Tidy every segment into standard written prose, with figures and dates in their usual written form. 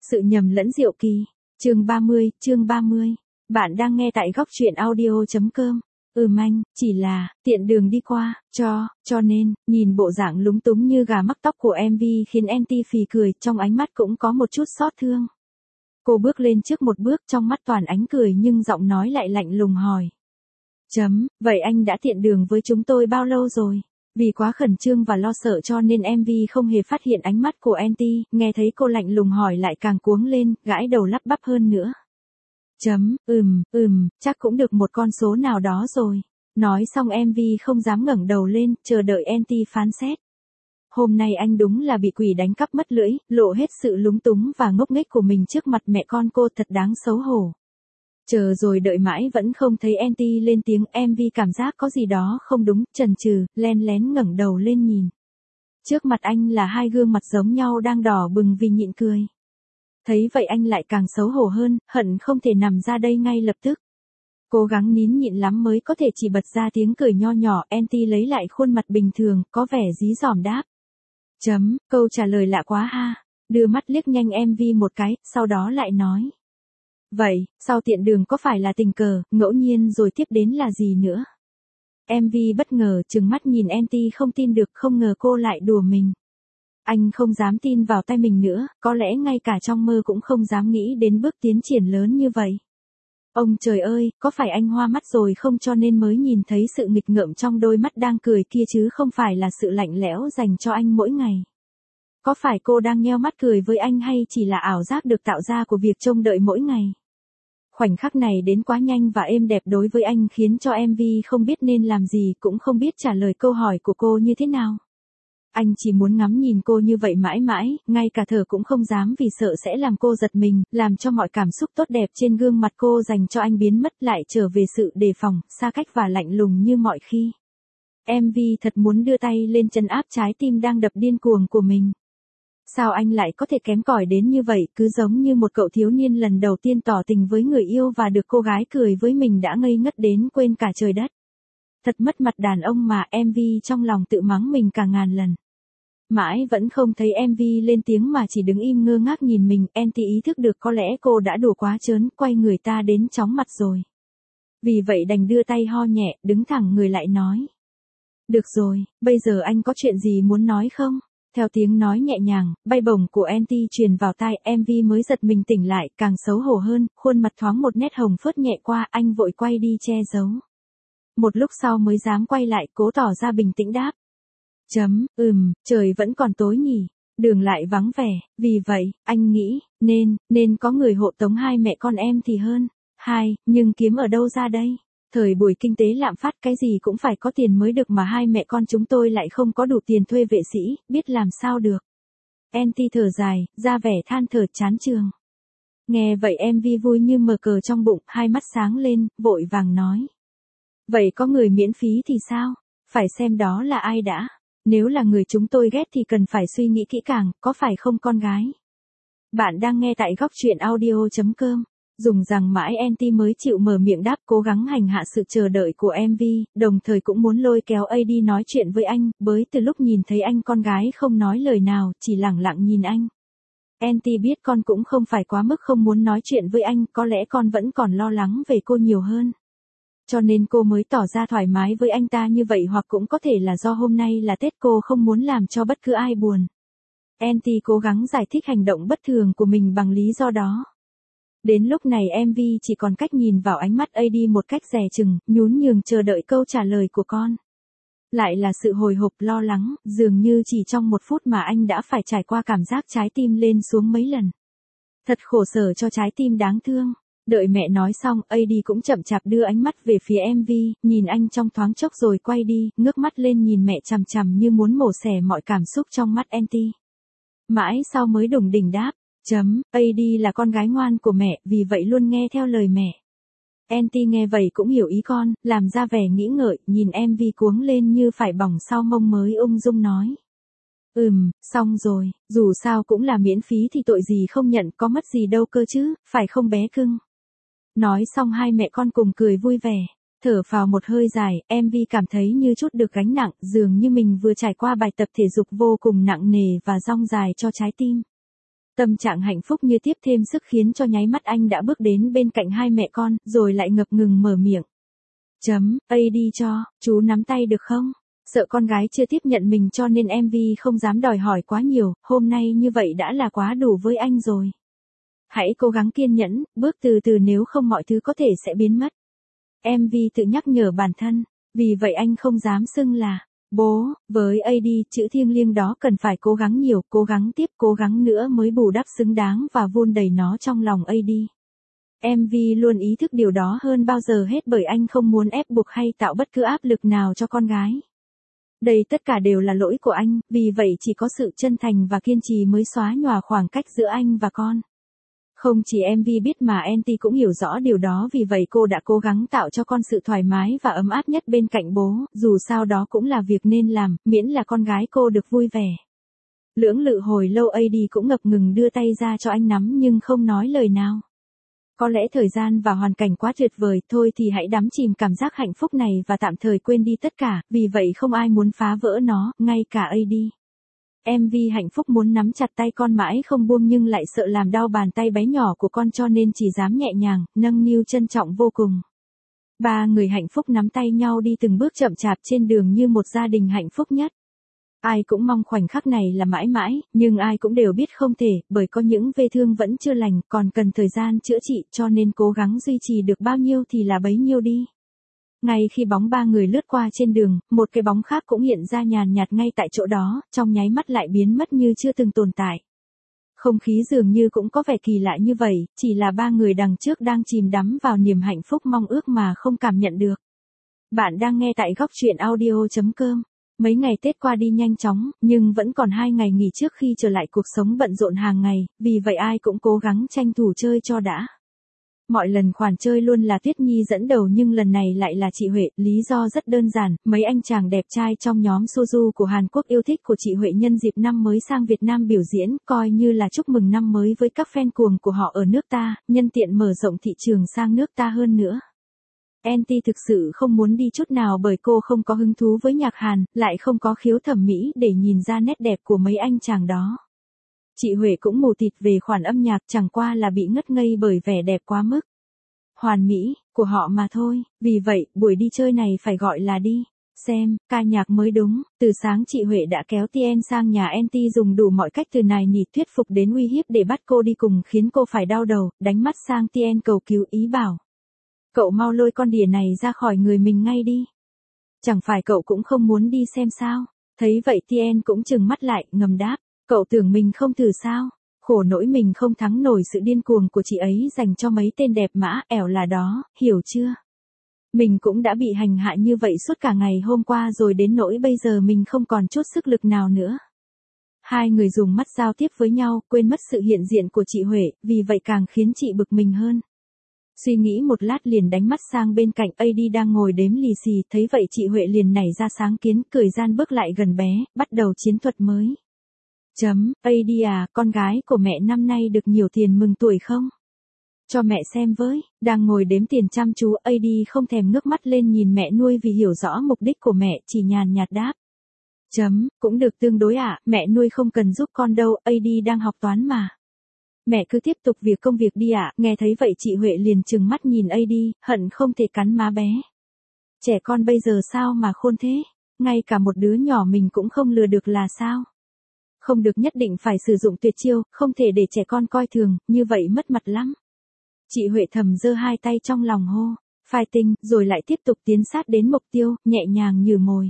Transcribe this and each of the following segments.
Sự nhầm lẫn diệu kỳ. Chương 30. Bạn đang nghe tại góc truyện audio.com. Anh, chỉ là, tiện đường đi qua, cho nên, nhìn bộ dạng lúng túng như gà mắc tóc của MV khiến Anti phì cười, trong ánh mắt cũng có một chút xót thương. Cô bước lên trước một bước, trong mắt toàn ánh cười nhưng giọng nói lại lạnh lùng hỏi. Vậy anh đã tiện đường với chúng tôi bao lâu rồi? Vì quá khẩn trương và lo sợ cho nên MV không hề phát hiện ánh mắt của Anti, nghe thấy cô lạnh lùng hỏi lại càng cuống lên, gãi đầu lắp bắp hơn nữa. Chắc cũng được một con số nào đó rồi. Nói xong MV không dám ngẩng đầu lên, chờ đợi Anti phán xét. Hôm nay anh đúng là bị quỷ đánh cắp mất lưỡi, lộ hết sự lúng túng và ngốc nghếch của mình trước mặt mẹ con cô, thật đáng xấu hổ. Chờ rồi đợi mãi vẫn không thấy Anti lên tiếng, MV cảm giác có gì đó không đúng, chần chừ, len lén ngẩng đầu lên nhìn. Trước mặt anh là hai gương mặt giống nhau đang đỏ bừng vì nhịn cười. Thấy vậy anh lại càng xấu hổ hơn, hận không thể nằm ra đây ngay lập tức. Cố gắng nín nhịn lắm mới có thể chỉ bật ra tiếng cười nho nhỏ, Anti lấy lại khuôn mặt bình thường, có vẻ dí dỏm đáp. Câu trả lời lạ quá ha. Đưa mắt liếc nhanh MV một cái, sau đó lại nói. Vậy, sau tiện đường có phải là tình cờ, ngẫu nhiên rồi tiếp đến là gì nữa? MV bất ngờ trừng mắt nhìn Anti không tin được, không ngờ cô lại đùa mình. Anh không dám tin vào tay mình nữa, có lẽ ngay cả trong mơ cũng không dám nghĩ đến bước tiến triển lớn như vậy. Ông trời ơi, có phải anh hoa mắt rồi không cho nên mới nhìn thấy sự nghịch ngợm trong đôi mắt đang cười kia chứ không phải là sự lạnh lẽo dành cho anh mỗi ngày? Có phải cô đang nheo mắt cười với anh hay chỉ là ảo giác được tạo ra của việc trông đợi mỗi ngày? Khoảnh khắc này đến quá nhanh và êm đẹp đối với anh khiến cho MV không biết nên làm gì, cũng không biết trả lời câu hỏi của cô như thế nào. Anh chỉ muốn ngắm nhìn cô như vậy mãi mãi, ngay cả thở cũng không dám vì sợ sẽ làm cô giật mình, làm cho mọi cảm xúc tốt đẹp trên gương mặt cô dành cho anh biến mất, lại trở về sự đề phòng, xa cách và lạnh lùng như mọi khi. MV thật muốn đưa tay lên trấn áp trái tim đang đập điên cuồng của mình. Sao anh lại có thể kém cỏi đến như vậy, cứ giống như một cậu thiếu niên lần đầu tiên tỏ tình với người yêu và được cô gái cười với mình đã ngây ngất đến quên cả trời đất. Thật mất mặt đàn ông mà, MV trong lòng tự mắng mình cả ngàn lần. Mãi vẫn không thấy MV lên tiếng mà chỉ đứng im ngơ ngác nhìn mình, Anti ý thức được có lẽ cô đã đùa quá trớn, quay người ta đến chóng mặt rồi. Vì vậy đành đưa tay ho nhẹ, đứng thẳng người lại nói. Được rồi, bây giờ anh có chuyện gì muốn nói không? Theo tiếng nói nhẹ nhàng, bay bổng của Anti truyền vào tai, MV mới giật mình tỉnh lại, càng xấu hổ hơn, khuôn mặt thoáng một nét hồng phớt nhẹ qua, anh vội quay đi che giấu. Một lúc sau mới dám quay lại, cố tỏ ra bình tĩnh đáp. Trời vẫn còn tối nhỉ, đường lại vắng vẻ, vì vậy, anh nghĩ, nên có người hộ tống hai mẹ con em thì hơn. Nhưng kiếm ở đâu ra đây? Thời buổi kinh tế lạm phát cái gì cũng phải có tiền mới được mà hai mẹ con chúng tôi lại không có đủ tiền thuê vệ sĩ, biết làm sao được. Anti thở dài, ra vẻ than thở chán chường. Nghe vậy MV vui như mở cờ trong bụng, hai mắt sáng lên, vội vàng nói. Vậy có người miễn phí thì sao? Phải xem đó là ai đã. Nếu là người chúng tôi ghét thì cần phải suy nghĩ kỹ càng, có phải không con gái? Bạn đang nghe tại góc truyện audio.com. Dùng rằng mãi Anti mới chịu mở miệng đáp, cố gắng hành hạ sự chờ đợi của MV, đồng thời cũng muốn lôi kéo AD nói chuyện với anh, bởi từ lúc nhìn thấy anh con gái không nói lời nào, chỉ lẳng lặng nhìn anh. Anti biết con cũng không phải quá mức không muốn nói chuyện với anh, có lẽ con vẫn còn lo lắng về cô nhiều hơn. Cho nên cô mới tỏ ra thoải mái với anh ta như vậy, hoặc cũng có thể là do hôm nay là Tết cô không muốn làm cho bất cứ ai buồn. Anti cố gắng giải thích hành động bất thường của mình bằng lý do đó. Đến lúc này MV chỉ còn cách nhìn vào ánh mắt AD một cách dè chừng, nhún nhường chờ đợi câu trả lời của con. Lại là sự hồi hộp lo lắng, dường như chỉ trong một phút mà anh đã phải trải qua cảm giác trái tim lên xuống mấy lần. Thật khổ sở cho trái tim đáng thương. Đợi mẹ nói xong, AD cũng chậm chạp đưa ánh mắt về phía MV, nhìn anh trong thoáng chốc rồi quay đi, ngước mắt lên nhìn mẹ chằm chằm như muốn mổ xẻ mọi cảm xúc trong mắt Anti. Mãi sau mới đủng đỉnh đáp. AD là con gái ngoan của mẹ, vì vậy luôn nghe theo lời mẹ. Anti nghe vậy cũng hiểu ý con, làm ra vẻ nghĩ ngợi, nhìn MV cuống lên như phải bỏng sau mông mới ung dung nói. Xong rồi, dù sao cũng là miễn phí thì tội gì không nhận, có mất gì đâu cơ chứ, phải không bé cưng? Nói xong hai mẹ con cùng cười vui vẻ, thở phào một hơi dài, MV cảm thấy như chút được gánh nặng, dường như mình vừa trải qua bài tập thể dục vô cùng nặng nề và dong dài cho trái tim. Tâm trạng hạnh phúc như tiếp thêm sức khiến cho nháy mắt anh đã bước đến bên cạnh hai mẹ con, rồi lại ngập ngừng mở miệng. Đi cho, chú nắm tay được không? Sợ con gái chưa tiếp nhận mình cho nên MV không dám đòi hỏi quá nhiều, hôm nay như vậy đã là quá đủ với anh rồi. Hãy cố gắng kiên nhẫn, bước từ từ nếu không mọi thứ có thể sẽ biến mất. MV tự nhắc nhở bản thân, vì vậy anh không dám xưng là bố, với AD, chữ thiêng liêng đó cần phải cố gắng nhiều, cố gắng tiếp, cố gắng nữa mới bù đắp xứng đáng và vun đầy nó trong lòng AD. MV luôn ý thức điều đó hơn bao giờ hết bởi anh không muốn ép buộc hay tạo bất cứ áp lực nào cho con gái. Đây tất cả đều là lỗi của anh, vì vậy chỉ có sự chân thành và kiên trì mới xóa nhòa khoảng cách giữa anh và con. Không chỉ MV biết mà NT cũng hiểu rõ điều đó, vì vậy cô đã cố gắng tạo cho con sự thoải mái và ấm áp nhất bên cạnh bố, dù sao đó cũng là việc nên làm, miễn là con gái cô được vui vẻ. Lưỡng lự hồi lâu AD cũng ngập ngừng đưa tay ra cho anh nắm nhưng không nói lời nào. Có lẽ thời gian và hoàn cảnh quá tuyệt vời, thôi thì hãy đắm chìm cảm giác hạnh phúc này và tạm thời quên đi tất cả, vì vậy không ai muốn phá vỡ nó, ngay cả AD. MV hạnh phúc muốn nắm chặt tay con mãi không buông nhưng lại sợ làm đau bàn tay bé nhỏ của con cho nên chỉ dám nhẹ nhàng, nâng niu trân trọng vô cùng. Ba người hạnh phúc nắm tay nhau đi từng bước chậm chạp trên đường như một gia đình hạnh phúc nhất. Ai cũng mong khoảnh khắc này là mãi mãi, nhưng ai cũng đều biết không thể, bởi có những vết thương vẫn chưa lành, còn cần thời gian chữa trị, cho nên cố gắng duy trì được bao nhiêu thì là bấy nhiêu đi. Ngay khi bóng ba người lướt qua trên đường, một cái bóng khác cũng hiện ra nhàn nhạt ngay tại chỗ đó, trong nháy mắt lại biến mất như chưa từng tồn tại. Không khí dường như cũng có vẻ kỳ lạ như vậy, chỉ là ba người đằng trước đang chìm đắm vào niềm hạnh phúc mong ước mà không cảm nhận được. Bạn đang nghe tại góc truyện audio.com. Mấy ngày Tết qua đi nhanh chóng, nhưng vẫn còn 2 ngày nghỉ trước khi trở lại cuộc sống bận rộn hàng ngày, vì vậy ai cũng cố gắng tranh thủ chơi cho đã. Mọi lần khoản chơi luôn là Tuyết Nhi dẫn đầu nhưng lần này lại là chị Huệ, lý do rất đơn giản, mấy anh chàng đẹp trai trong nhóm Suzu của Hàn Quốc yêu thích của chị Huệ nhân dịp năm mới sang Việt Nam biểu diễn, coi như là chúc mừng năm mới với các fan cuồng của họ ở nước ta, nhân tiện mở rộng thị trường sang nước ta hơn nữa. NT thực sự không muốn đi chút nào bởi cô không có hứng thú với nhạc Hàn, lại không có khiếu thẩm mỹ để nhìn ra nét đẹp của mấy anh chàng đó. Chị Huệ cũng mù tịt về khoản âm nhạc, chẳng qua là bị ngất ngây bởi vẻ đẹp quá mức hoàn mỹ của họ mà thôi, vì vậy, buổi đi chơi này phải gọi là đi xem ca nhạc mới đúng. Từ sáng chị Huệ đã kéo Tien sang nhà NT dùng đủ mọi cách từ nài nỉ thuyết phục đến uy hiếp để bắt cô đi cùng, khiến cô phải đau đầu, đánh mắt sang Tien cầu cứu ý bảo. Cậu mau lôi con đỉa này ra khỏi người mình ngay đi. Chẳng phải cậu cũng không muốn đi xem sao? Thấy vậy Tien cũng trừng mắt lại, ngầm đáp. Cậu tưởng mình không thử sao? Khổ nỗi mình không thắng nổi sự điên cuồng của chị ấy dành cho mấy tên đẹp mã ẻo là đó, hiểu chưa? Mình cũng đã bị hành hạ như vậy suốt cả ngày hôm qua rồi, đến nỗi bây giờ mình không còn chút sức lực nào nữa. Hai người dùng mắt giao tiếp với nhau, quên mất sự hiện diện của chị Huệ, vì vậy càng khiến chị bực mình hơn. Suy nghĩ một lát liền đánh mắt sang bên cạnh AD đang ngồi đếm lì xì, thấy vậy chị Huệ liền nảy ra sáng kiến, cười gian bước lại gần bé, bắt đầu chiến thuật mới. AD à, con gái của mẹ năm nay được nhiều tiền mừng tuổi không? Cho mẹ xem với, đang ngồi đếm tiền chăm chú, AD không thèm ngước mắt lên nhìn mẹ nuôi vì hiểu rõ mục đích của mẹ, chỉ nhàn nhạt đáp. Cũng được tương đối ạ, mẹ nuôi không cần giúp con đâu, AD đang học toán mà. Mẹ cứ tiếp tục công việc đi ạ. Nghe thấy vậy chị Huệ liền trừng mắt nhìn AD, hận không thể cắn má bé. Trẻ con bây giờ sao mà khôn thế? Ngay cả một đứa nhỏ mình cũng không lừa được là sao? Không được, nhất định phải sử dụng tuyệt chiêu, không thể để trẻ con coi thường, như vậy mất mặt lắm. Chị Huệ thầm giơ hai tay trong lòng hô, fighting, rồi lại tiếp tục tiến sát đến mục tiêu, nhẹ nhàng như mồi.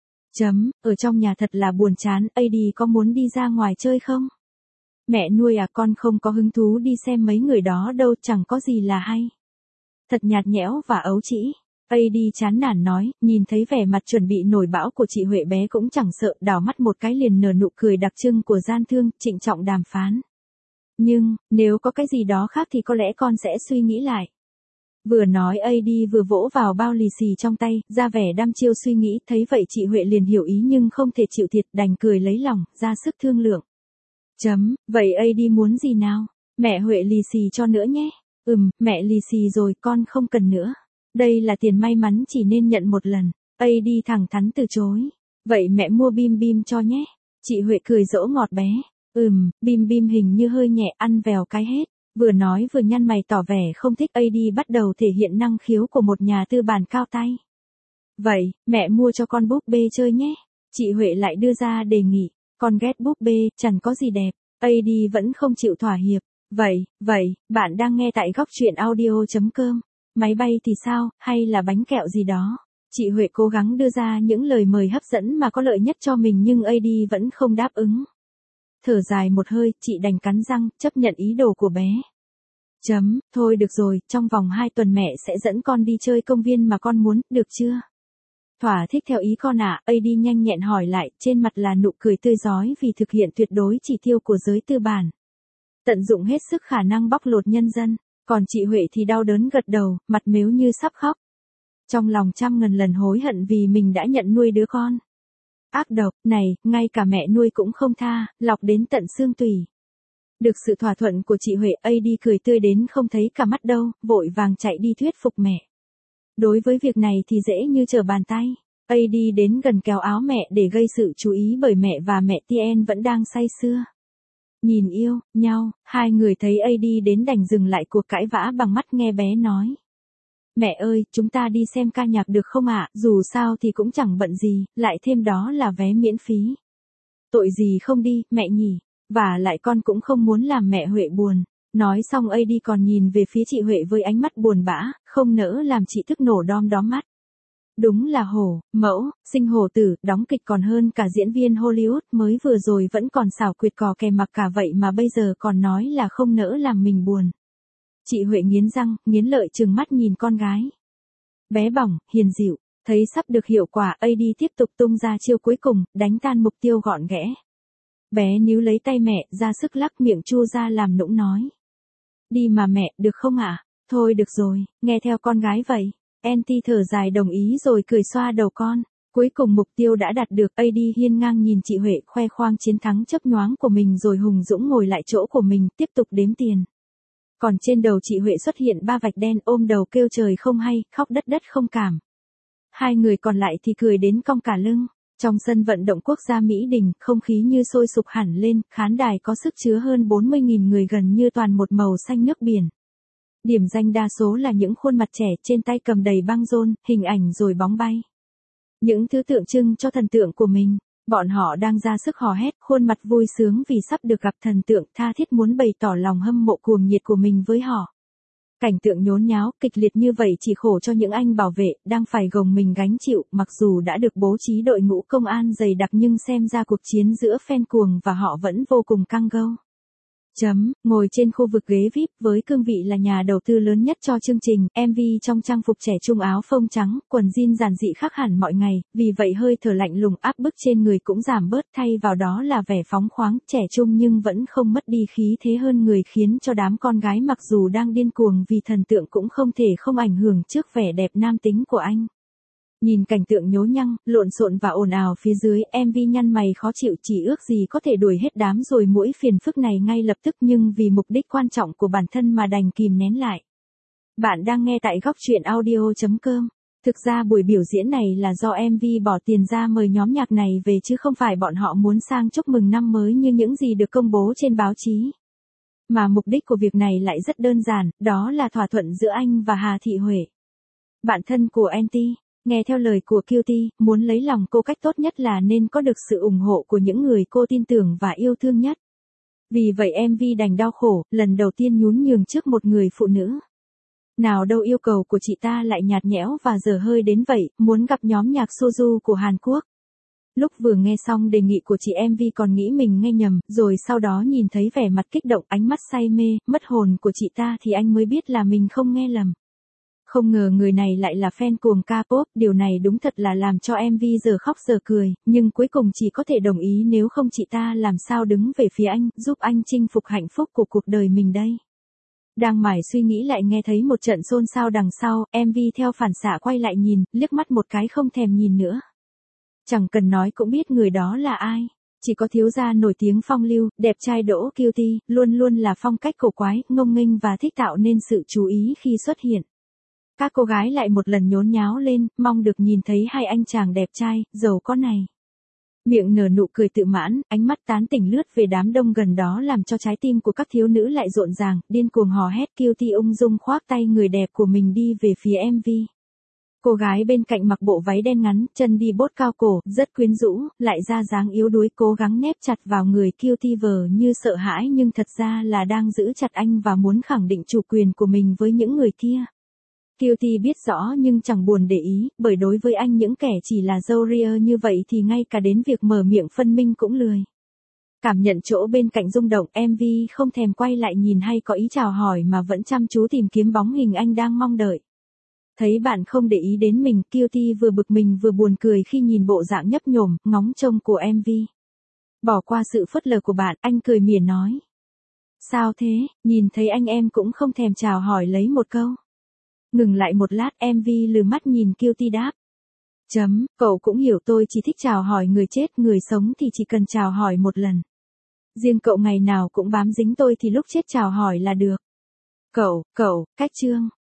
Ở trong nhà thật là buồn chán, AD có muốn đi ra ngoài chơi không? Mẹ nuôi à, con không có hứng thú đi xem mấy người đó đâu, chẳng có gì là hay. Thật nhạt nhẽo và ấu trĩ. AD chán nản nói, nhìn thấy vẻ mặt chuẩn bị nổi bão của chị Huệ, bé cũng chẳng sợ, đảo mắt một cái liền nở nụ cười đặc trưng của gian thương, trịnh trọng đàm phán. Nhưng, nếu có cái gì đó khác thì có lẽ con sẽ suy nghĩ lại. Vừa nói AD vừa vỗ vào bao lì xì trong tay, ra vẻ đăm chiêu suy nghĩ, thấy vậy chị Huệ liền hiểu ý nhưng không thể chịu thiệt, đành cười lấy lòng, ra sức thương lượng. Vậy AD muốn gì nào? Mẹ Huệ lì xì cho nữa nhé. Mẹ lì xì rồi, con không cần nữa. Đây là tiền may mắn chỉ nên nhận một lần. AD thẳng thắn từ chối. Vậy mẹ mua bim bim cho nhé. Chị Huệ cười dỗ ngọt bé. Bim bim hình như hơi nhẹ ăn vèo cái hết. Vừa nói vừa nhăn mày tỏ vẻ không thích AD bắt đầu thể hiện năng khiếu của một nhà tư bản cao tay. Vậy, mẹ mua cho con búp bê chơi nhé. Chị Huệ lại đưa ra đề nghị. Con ghét búp bê, chẳng có gì đẹp. AD vẫn không chịu thỏa hiệp. Vậy, bạn đang nghe tại góc truyện audio.com. Máy bay thì sao, hay là bánh kẹo gì đó? Chị Huệ cố gắng đưa ra những lời mời hấp dẫn mà có lợi nhất cho mình nhưng AD vẫn không đáp ứng. Thở dài một hơi, chị đành cắn răng, chấp nhận ý đồ của bé. Thôi được rồi, trong vòng 2 tuần mẹ sẽ dẫn con đi chơi công viên mà con muốn, được chưa? Thỏa thích theo ý con ạ, AD nhanh nhẹn hỏi lại, trên mặt là nụ cười tươi rói vì thực hiện tuyệt đối chỉ tiêu của giới tư bản. Tận dụng hết sức khả năng bóc lột nhân dân, còn chị Huệ thì đau đớn gật đầu, mặt mếu như sắp khóc. Trong lòng trăm ngàn lần hối hận vì mình đã nhận nuôi đứa con. Ác độc, này, ngay cả mẹ nuôi cũng không tha, lọc đến tận xương tủy. Được sự thỏa thuận của chị Huệ, AD cười tươi đến không thấy cả mắt đâu, vội vàng chạy đi thuyết phục mẹ. Đối với việc này thì dễ như trở bàn tay. AD đến gần kéo áo mẹ để gây sự chú ý bởi mẹ và mẹ Tien vẫn đang say sưa. Nhìn yêu nhau, hai người thấy AD đến đành dừng lại cuộc cãi vã bằng mắt nghe bé nói. Mẹ ơi, chúng ta đi xem ca nhạc được không ạ? Dù sao thì cũng chẳng bận gì, lại thêm đó là vé miễn phí. Tội gì không đi, mẹ nhỉ? Và lại con cũng không muốn làm mẹ Huệ buồn. Nói xong AD còn nhìn về phía chị Huệ với ánh mắt buồn bã, không nỡ làm chị tức nổ đom đóm mắt. Đúng là hổ, mẫu, sinh hổ tử, đóng kịch còn hơn cả diễn viên Hollywood, mới vừa rồi vẫn còn xảo quyệt cò kè mặc cả vậy mà bây giờ còn nói là không nỡ làm mình buồn. Chị Huệ nghiến răng, nghiến lợi trừng mắt nhìn con gái. Bé bỏng, hiền dịu, thấy sắp được hiệu quả, AD tiếp tục tung ra chiêu cuối cùng, đánh tan mục tiêu gọn ghẽ. Bé níu lấy tay mẹ, ra sức lắc miệng chu ra làm nũng nói. Đi mà mẹ, được không ạ? Thôi được rồi, nghe theo con gái vậy. Aunty thở dài đồng ý rồi cười xoa đầu con. Cuối cùng mục tiêu đã đạt được, AD hiên ngang nhìn chị Huệ khoe khoang chiến thắng chớp nhoáng của mình rồi hùng dũng ngồi lại chỗ của mình, tiếp tục đếm tiền. Còn trên đầu chị Huệ xuất hiện 3 vạch đen ôm đầu kêu trời không hay, khóc đất đất không cảm. Hai người còn lại thì cười đến cong cả lưng. Trong sân vận động quốc gia Mỹ Đình, không khí như sôi sục hẳn lên, khán đài có sức chứa hơn 40.000 người gần như toàn một màu xanh nước biển. Điểm danh đa số là những khuôn mặt trẻ trên tay cầm đầy băng rôn, hình ảnh rồi bóng bay. Những thứ tượng trưng cho thần tượng của mình. Bọn họ đang ra sức hò hét, khuôn mặt vui sướng vì sắp được gặp thần tượng, tha thiết muốn bày tỏ lòng hâm mộ cuồng nhiệt của mình với họ. Cảnh tượng nhốn nháo, kịch liệt như vậy chỉ khổ cho những anh bảo vệ, đang phải gồng mình gánh chịu, mặc dù đã được bố trí đội ngũ công an dày đặc nhưng xem ra cuộc chiến giữa fan cuồng và họ vẫn vô cùng căng go. Ngồi trên khu vực ghế VIP với cương vị là nhà đầu tư lớn nhất cho chương trình, MV trong trang phục trẻ trung áo phông trắng, quần jean giản dị khác hẳn mọi ngày, vì vậy hơi thở lạnh lùng áp bức trên người cũng giảm bớt, thay vào đó là vẻ phóng khoáng, trẻ trung nhưng vẫn không mất đi khí thế hơn người, khiến cho đám con gái mặc dù đang điên cuồng vì thần tượng cũng không thể không ảnh hưởng trước vẻ đẹp nam tính của anh. Nhìn cảnh tượng nhố nhăng, lộn xộn và ồn ào phía dưới, MV nhăn mày khó chịu, chỉ ước gì có thể đuổi hết đám rồi muỗi phiền phức này ngay lập tức, nhưng vì mục đích quan trọng của bản thân mà đành kìm nén lại. Bạn đang nghe tại góc truyện audio.com. Thực ra buổi biểu diễn này là do MV bỏ tiền ra mời nhóm nhạc này về chứ không phải bọn họ muốn sang chúc mừng năm mới như những gì được công bố trên báo chí. Mà mục đích của việc này lại rất đơn giản, đó là thỏa thuận giữa anh và Hà Thị Huệ. Bạn thân của Aunty. Nghe theo lời của Cutie, muốn lấy lòng cô cách tốt nhất là nên có được sự ủng hộ của những người cô tin tưởng và yêu thương nhất. Vì vậy MV đành đau khổ, lần đầu tiên nhún nhường trước một người phụ nữ. Nào đâu yêu cầu của chị ta lại nhạt nhẽo và dở hơi đến vậy, muốn gặp nhóm nhạc Soju của Hàn Quốc. Lúc vừa nghe xong đề nghị của chị MV còn nghĩ mình nghe nhầm, rồi sau đó nhìn thấy vẻ mặt kích động, ánh mắt say mê, mất hồn của chị ta thì anh mới biết là mình không nghe lầm. Không ngờ người này lại là fan cuồng K-pop, điều này đúng thật là làm cho MV giờ khóc giờ cười, nhưng cuối cùng chỉ có thể đồng ý, nếu không chị ta làm sao đứng về phía anh, giúp anh chinh phục hạnh phúc của cuộc đời mình đây. Đang mải suy nghĩ lại nghe thấy một trận xôn xao đằng sau, MV theo phản xạ quay lại nhìn, liếc mắt một cái không thèm nhìn nữa. Chẳng cần nói cũng biết người đó là ai. Chỉ có thiếu gia nổi tiếng phong lưu, đẹp trai Đỗ Cutie, luôn luôn là phong cách cổ quái, ngông nghênh và thích tạo nên sự chú ý khi xuất hiện. Các cô gái lại một lần nhốn nháo lên, mong được nhìn thấy hai anh chàng đẹp trai, giàu có này. Miệng nở nụ cười tự mãn, ánh mắt tán tỉnh lướt về đám đông gần đó làm cho trái tim của các thiếu nữ lại rộn ràng, điên cuồng hò hét. Cutie ung dung khoác tay người đẹp của mình đi về phía MV. Cô gái bên cạnh mặc bộ váy đen ngắn, chân đi bốt cao cổ, rất quyến rũ, lại ra dáng yếu đuối cố gắng nép chặt vào người Cutie vờ như sợ hãi nhưng thật ra là đang giữ chặt anh và muốn khẳng định chủ quyền của mình với những người kia. Cutie biết rõ nhưng chẳng buồn để ý, bởi đối với anh những kẻ chỉ là râu ria như vậy thì ngay cả đến việc mở miệng phân minh cũng lười. Cảm nhận chỗ bên cạnh rung động, MV không thèm quay lại nhìn hay có ý chào hỏi mà vẫn chăm chú tìm kiếm bóng hình anh đang mong đợi. Thấy bạn không để ý đến mình, Cutie vừa bực mình vừa buồn cười khi nhìn bộ dạng nhấp nhổm, ngóng trông của MV. Bỏ qua sự phớt lờ của bạn, anh cười mỉa nói. Sao thế, nhìn thấy anh em cũng không thèm chào hỏi lấy một câu. Ngừng lại một lát, MV lừ mắt nhìn Cutie đáp. Cậu cũng hiểu tôi chỉ thích chào hỏi người chết, người sống thì chỉ cần chào hỏi một lần. Riêng cậu ngày nào cũng bám dính tôi thì lúc chết chào hỏi là được. Cậu, cách chương.